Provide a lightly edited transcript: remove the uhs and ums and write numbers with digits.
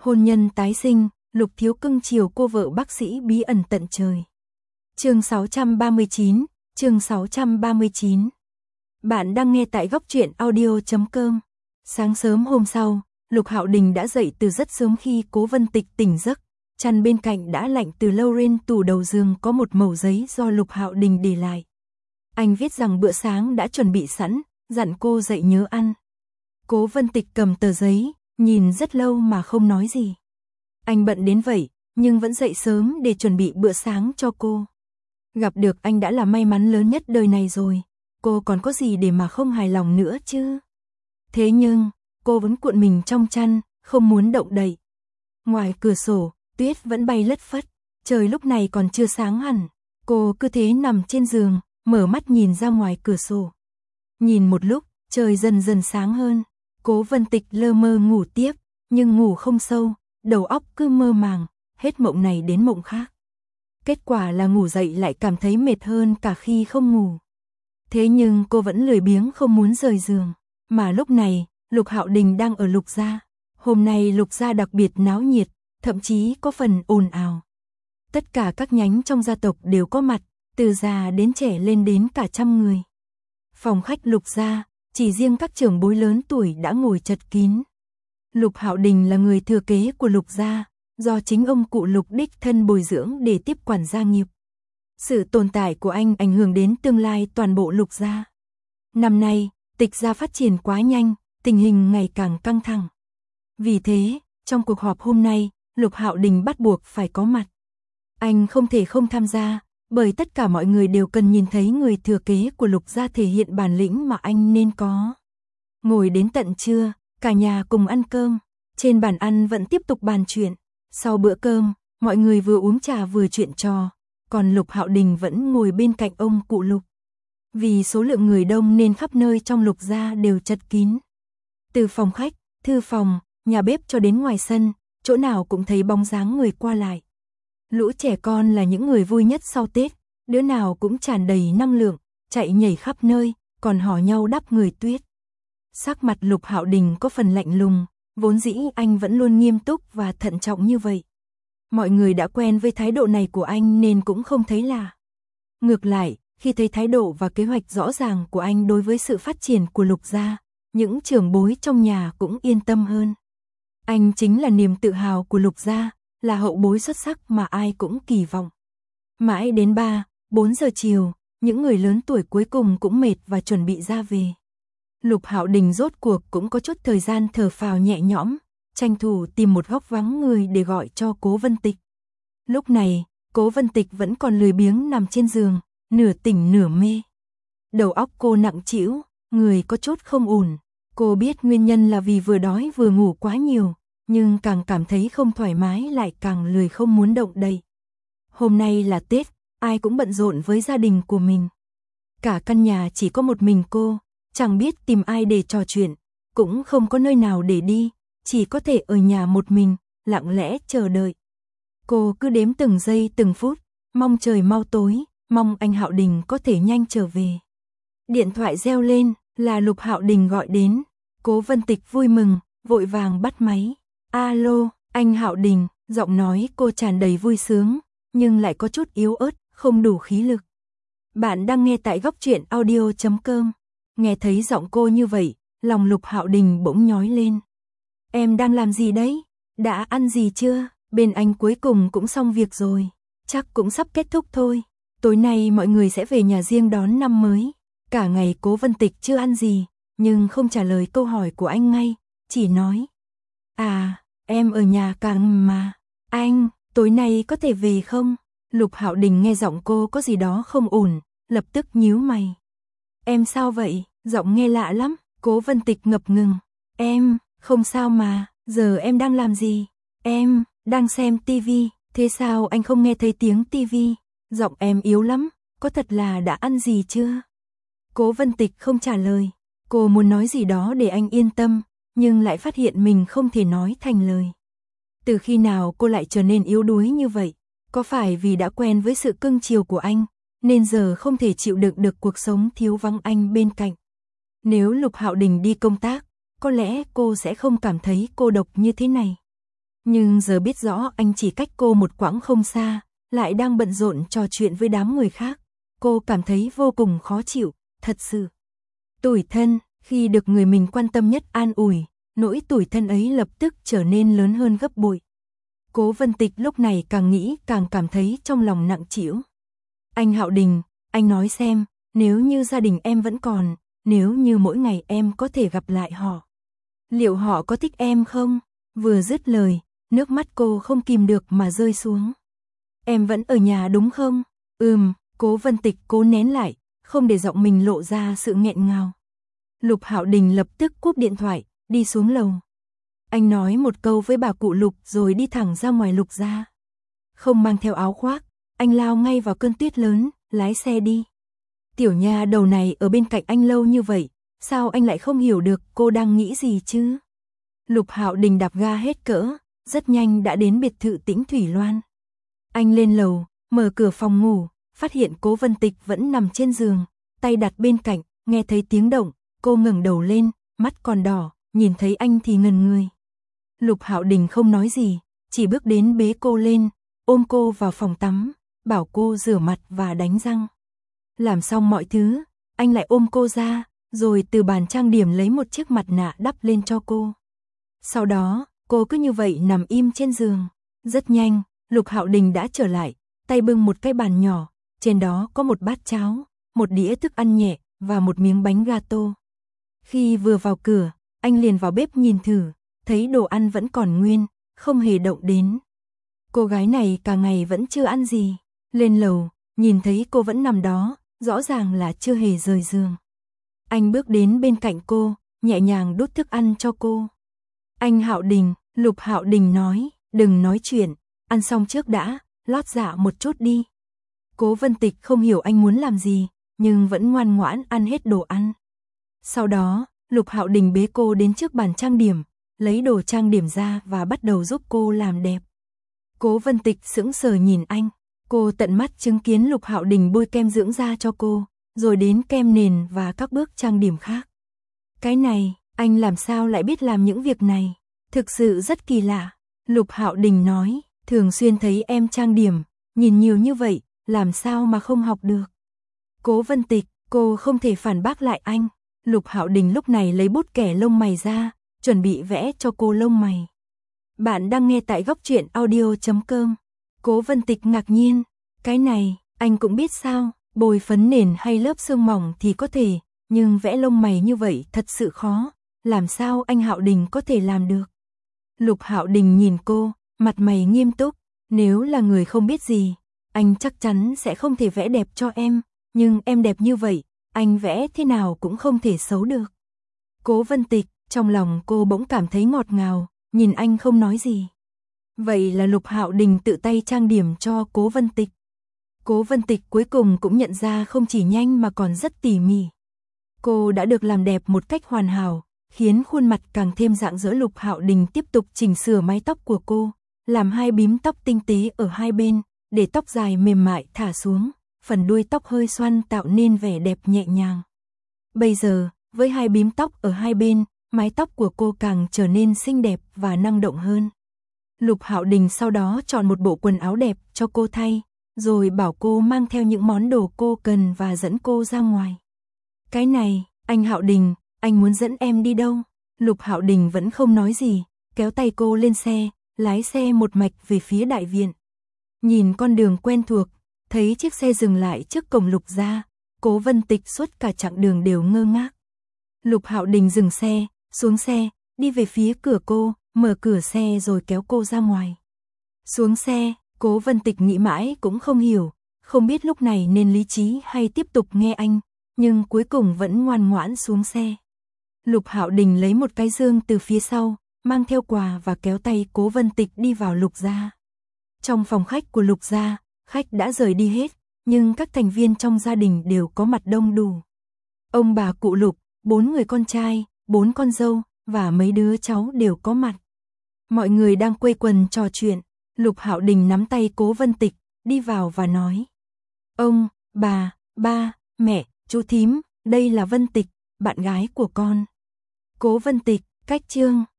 Hôn nhân tái sinh, Lục Thiếu cưng chiều cô vợ bác sĩ bí ẩn tận trời. Chương 639, chương 639. Bạn đang nghe tại góc truyện audio.com. Sáng sớm hôm sau, Lục Hạo Đình đã dậy từ rất sớm khi Cố Vân Tịch tỉnh giấc. Chăn bên cạnh đã lạnh từ lâu, trên tủ đầu giường có một mẩu giấy do Lục Hạo Đình để lại. Anh viết rằng bữa sáng đã chuẩn bị sẵn, dặn cô dậy nhớ ăn. Cố Vân Tịch cầm tờ giấy, nhìn rất lâu mà không nói gì. Anh bận đến vậy, nhưng vẫn dậy sớm để chuẩn bị bữa sáng cho cô. Gặp được anh đã là may mắn lớn nhất đời này rồi, cô còn có gì để mà không hài lòng nữa chứ. Thế nhưng, cô vẫn cuộn mình trong chăn, không muốn động đậy. Ngoài cửa sổ, tuyết vẫn bay lất phất, trời lúc này còn chưa sáng hẳn. Cô cứ thế nằm trên giường, mở mắt nhìn ra ngoài cửa sổ. Nhìn một lúc, trời dần dần sáng hơn. Cố Vân Tịch lơ mơ ngủ tiếp, nhưng ngủ không sâu, đầu óc cứ mơ màng, hết mộng này đến mộng khác. Kết quả là ngủ dậy lại cảm thấy mệt hơn cả khi không ngủ. Thế nhưng cô vẫn lười biếng không muốn rời giường. Mà lúc này, Lục Hạo Đình đang ở Lục gia. Hôm nay Lục gia đặc biệt náo nhiệt, thậm chí có phần ồn ào. Tất cả các nhánh trong gia tộc đều có mặt, từ già đến trẻ lên đến cả 100 người. Phòng khách Lục gia, chỉ riêng các trưởng bối lớn tuổi đã ngồi chật kín. Lục Hạo Đình là người thừa kế của Lục gia, do chính ông cụ Lục đích thân bồi dưỡng để tiếp quản gia nghiệp. Sự tồn tại của anh ảnh hưởng đến tương lai toàn bộ Lục gia. Năm nay, Tịch gia phát triển quá nhanh, tình hình ngày càng căng thẳng. Vì thế, trong cuộc họp hôm nay, Lục Hạo Đình bắt buộc phải có mặt. Anh không thể không tham gia, bởi tất cả mọi người đều cần nhìn thấy người thừa kế của Lục gia thể hiện bản lĩnh mà anh nên có. Ngồi đến tận trưa, cả nhà cùng ăn cơm, trên bàn ăn vẫn tiếp tục bàn chuyện. Sau bữa cơm, mọi người vừa uống trà vừa chuyện trò, còn Lục Hạo Đình vẫn ngồi bên cạnh ông cụ Lục. Vì số lượng người đông nên khắp nơi trong Lục gia đều chật kín. Từ phòng khách, thư phòng, nhà bếp cho đến ngoài sân, chỗ nào cũng thấy bóng dáng người qua lại. Lũ trẻ con là những người vui nhất sau Tết, đứa nào cũng tràn đầy năng lượng, chạy nhảy khắp nơi, còn hò nhau đắp người tuyết. Sắc mặt Lục Hạo Đình có phần lạnh lùng, vốn dĩ anh vẫn luôn nghiêm túc và thận trọng như vậy. Mọi người đã quen với thái độ này của anh nên cũng không thấy lạ. Ngược lại, khi thấy thái độ và kế hoạch rõ ràng của anh đối với sự phát triển của Lục gia, những trưởng bối trong nhà cũng yên tâm hơn. Anh chính là niềm tự hào của Lục gia, là hậu bối xuất sắc mà ai cũng kỳ vọng. Mãi đến 3-4 giờ chiều, những người lớn tuổi cuối cùng cũng mệt và chuẩn bị ra về. Lục Hạo Đình rốt cuộc cũng có chút thời gian thở phào nhẹ nhõm, tranh thủ tìm một góc vắng người để gọi cho Cố Vân Tịch. Lúc này, Cố Vân Tịch vẫn còn lười biếng nằm trên giường, nửa tỉnh nửa mê. Đầu óc cô nặng trĩu, người có chút không ổn. Cô biết nguyên nhân là vì vừa đói vừa ngủ quá nhiều, nhưng càng cảm thấy không thoải mái lại càng lười không muốn động đậy. Hôm nay là Tết, ai cũng bận rộn với gia đình của mình. Cả căn nhà chỉ có một mình cô, chẳng biết tìm ai để trò chuyện, cũng không có nơi nào để đi, chỉ có thể ở nhà một mình, lặng lẽ chờ đợi. Cô cứ đếm từng giây từng phút, mong trời mau tối, mong anh Hạo Đình có thể nhanh trở về. Điện thoại reo lên, là Lục Hạo Đình gọi đến. Cố Vân Tịch vui mừng, vội vàng bắt máy. Alo, anh Hạo Đình, giọng nói cô tràn đầy vui sướng, nhưng lại có chút yếu ớt, không đủ khí lực. Bạn đang nghe tại góc truyện audio.com. Nghe thấy giọng cô như vậy, lòng Lục Hạo Đình bỗng nhói lên. Em đang làm gì đấy? Đã ăn gì chưa? Bên anh cuối cùng cũng xong việc rồi. Chắc cũng sắp kết thúc thôi. Tối nay mọi người sẽ về nhà riêng đón năm mới. Cả ngày Cố Vân Tịch chưa ăn gì, nhưng không trả lời câu hỏi của anh ngay, chỉ nói. À, em ở nhà càng mà. Anh, tối nay có thể về không? Lục Hạo Đình nghe giọng cô có gì đó không ổn, lập tức nhíu mày. Em sao vậy? Giọng nghe lạ lắm. Cố Vân Tịch ngập ngừng. Em, không sao mà, giờ em đang làm gì? Em, đang xem tivi. Thế sao anh không nghe thấy tiếng tivi? Giọng em yếu lắm, có thật là đã ăn gì chưa? Cố Vân Tịch không trả lời. Cô muốn nói gì đó để anh yên tâm, nhưng lại phát hiện mình không thể nói thành lời. Từ khi nào cô lại trở nên yếu đuối như vậy? Có phải vì đã quen với sự cưng chiều của anh, nên giờ không thể chịu đựng được cuộc sống thiếu vắng anh bên cạnh? Nếu Lục Hạo Đình đi công tác, có lẽ cô sẽ không cảm thấy cô độc như thế này. Nhưng giờ biết rõ anh chỉ cách cô một quãng không xa, lại đang bận rộn trò chuyện với đám người khác. Cô cảm thấy vô cùng khó chịu, thật sự. Tủi thân, khi được người mình quan tâm nhất an ủi, nỗi tủi thân ấy lập tức trở nên lớn hơn gấp bội. Cố Vân Tịch lúc này càng nghĩ càng cảm thấy trong lòng nặng trĩu. Anh Hạo Đình, anh nói xem, nếu như gia đình em vẫn còn, nếu như mỗi ngày em có thể gặp lại họ, liệu họ có thích em không? Vừa dứt lời, nước mắt cô không kìm được mà rơi xuống. Em vẫn ở nhà đúng không? Cố Vân Tịch cố nén lại, không để giọng mình lộ ra sự nghẹn ngào. Lục Hạo Đình lập tức cúp điện thoại, đi xuống lầu. Anh nói một câu với bà cụ Lục rồi đi thẳng ra ngoài Lục gia. Không mang theo áo khoác, anh lao ngay vào cơn tuyết lớn, lái xe đi. Tiểu nha đầu này ở bên cạnh anh lâu như vậy, sao anh lại không hiểu được cô đang nghĩ gì chứ? Lục Hạo Đình đạp ga hết cỡ, rất nhanh đã đến biệt thự Tĩnh Thủy Loan. Anh lên lầu, mở cửa phòng ngủ, phát hiện Cố Vân Tịch vẫn nằm trên giường, tay đặt bên cạnh, nghe thấy tiếng động, cô ngẩng đầu lên, mắt còn đỏ, nhìn thấy anh thì ngần người. Lục Hạo Đình không nói gì, chỉ bước đến bế cô lên, ôm cô vào phòng tắm, bảo cô rửa mặt và đánh răng. Làm xong mọi thứ, anh lại ôm cô ra, rồi từ bàn trang điểm lấy một chiếc mặt nạ đắp lên cho cô. Sau đó, cô cứ như vậy nằm im trên giường. Rất nhanh, Lục Hạo Đình đã trở lại, tay bưng một cái bàn nhỏ, trên đó có một bát cháo, một đĩa thức ăn nhẹ và một miếng bánh gato. Khi vừa vào cửa, anh liền vào bếp nhìn thử, thấy đồ ăn vẫn còn nguyên, không hề động đến. Cô gái này cả ngày vẫn chưa ăn gì. Lên lầu, nhìn thấy cô vẫn nằm đó, rõ ràng là chưa hề rời giường. Anh bước đến bên cạnh cô, nhẹ nhàng đút thức ăn cho cô. Anh Hạo Đình, Lục Hạo Đình nói, đừng nói chuyện, ăn xong trước đã, lót dạ một chút đi. Cố Vân Tịch không hiểu anh muốn làm gì, nhưng vẫn ngoan ngoãn ăn hết đồ ăn. Sau đó, Lục Hạo Đình bế cô đến trước bàn trang điểm, lấy đồ trang điểm ra và bắt đầu giúp cô làm đẹp. Cố Vân Tịch sững sờ nhìn anh, cô tận mắt chứng kiến Lục Hạo Đình bôi kem dưỡng da cho cô, rồi đến kem nền và các bước trang điểm khác. Cái này, anh làm sao lại biết làm những việc này? Thực sự rất kỳ lạ. Lục Hạo Đình nói, thường xuyên thấy em trang điểm, nhìn nhiều như vậy, làm sao mà không học được? Cố Vân Tịch, cô không thể phản bác lại anh. Lục Hạo Đình lúc này lấy bút kẻ lông mày ra, chuẩn bị vẽ cho cô lông mày. Bạn đang nghe tại góc truyện audio.com. Cố Vân Tịch ngạc nhiên, cái này, anh cũng biết sao, bôi phấn nền hay lớp sương mỏng thì có thể, nhưng vẽ lông mày như vậy thật sự khó, làm sao anh Hạo Đình có thể làm được? Lục Hạo Đình nhìn cô, mặt mày nghiêm túc, nếu là người không biết gì, anh chắc chắn sẽ không thể vẽ đẹp cho em, nhưng em đẹp như vậy, anh vẽ thế nào cũng không thể xấu được. Cố Vân Tịch, trong lòng cô bỗng cảm thấy ngọt ngào, nhìn anh không nói gì. Vậy là Lục Hạo Đình tự tay trang điểm cho Cố Vân Tịch. Cố Vân Tịch cuối cùng cũng nhận ra không chỉ nhanh mà còn rất tỉ mỉ. Cô đã được làm đẹp một cách hoàn hảo, khiến khuôn mặt càng thêm rạng rỡ. Lục Hạo Đình tiếp tục chỉnh sửa mái tóc của cô, làm hai bím tóc tinh tế ở hai bên, để tóc dài mềm mại thả xuống, phần đuôi tóc hơi xoăn tạo nên vẻ đẹp nhẹ nhàng. Bây giờ, với hai bím tóc ở hai bên, mái tóc của cô càng trở nên xinh đẹp và năng động hơn. Lục Hạo Đình sau đó chọn một bộ quần áo đẹp cho cô thay, rồi bảo cô mang theo những món đồ cô cần và dẫn cô ra ngoài. Cái này, anh Hạo Đình, anh muốn dẫn em đi đâu? Lục Hạo Đình vẫn không nói gì, kéo tay cô lên xe, lái xe một mạch về phía đại viện. Nhìn con đường quen thuộc, thấy chiếc xe dừng lại trước cổng Lục gia, Cố Vân Tịch suốt cả chặng đường đều ngơ ngác. Lục Hạo Đình dừng xe, xuống xe, đi về phía cửa cô, mở cửa xe rồi kéo cô ra ngoài. Xuống xe, Cố Vân Tịch nghĩ mãi cũng không hiểu, không biết lúc này nên lý trí hay tiếp tục nghe anh, nhưng cuối cùng vẫn ngoan ngoãn xuống xe. Lục Hạo Đình lấy một cái dương từ phía sau, mang theo quà và kéo tay Cố Vân Tịch đi vào Lục gia. Trong phòng khách của Lục gia, khách đã rời đi hết, nhưng các thành viên trong gia đình đều có mặt đông đủ. Ông bà cụ Lục, 4 người con trai, 4 con dâu và mấy đứa cháu đều có mặt. Mọi người đang quây quần trò chuyện. Lục Hạo Đình nắm tay Cố Vân Tịch, đi vào và nói: Ông, bà, ba, mẹ, chú thím, đây là Vân Tịch, bạn gái của con. Cố Vân Tịch, cách chương.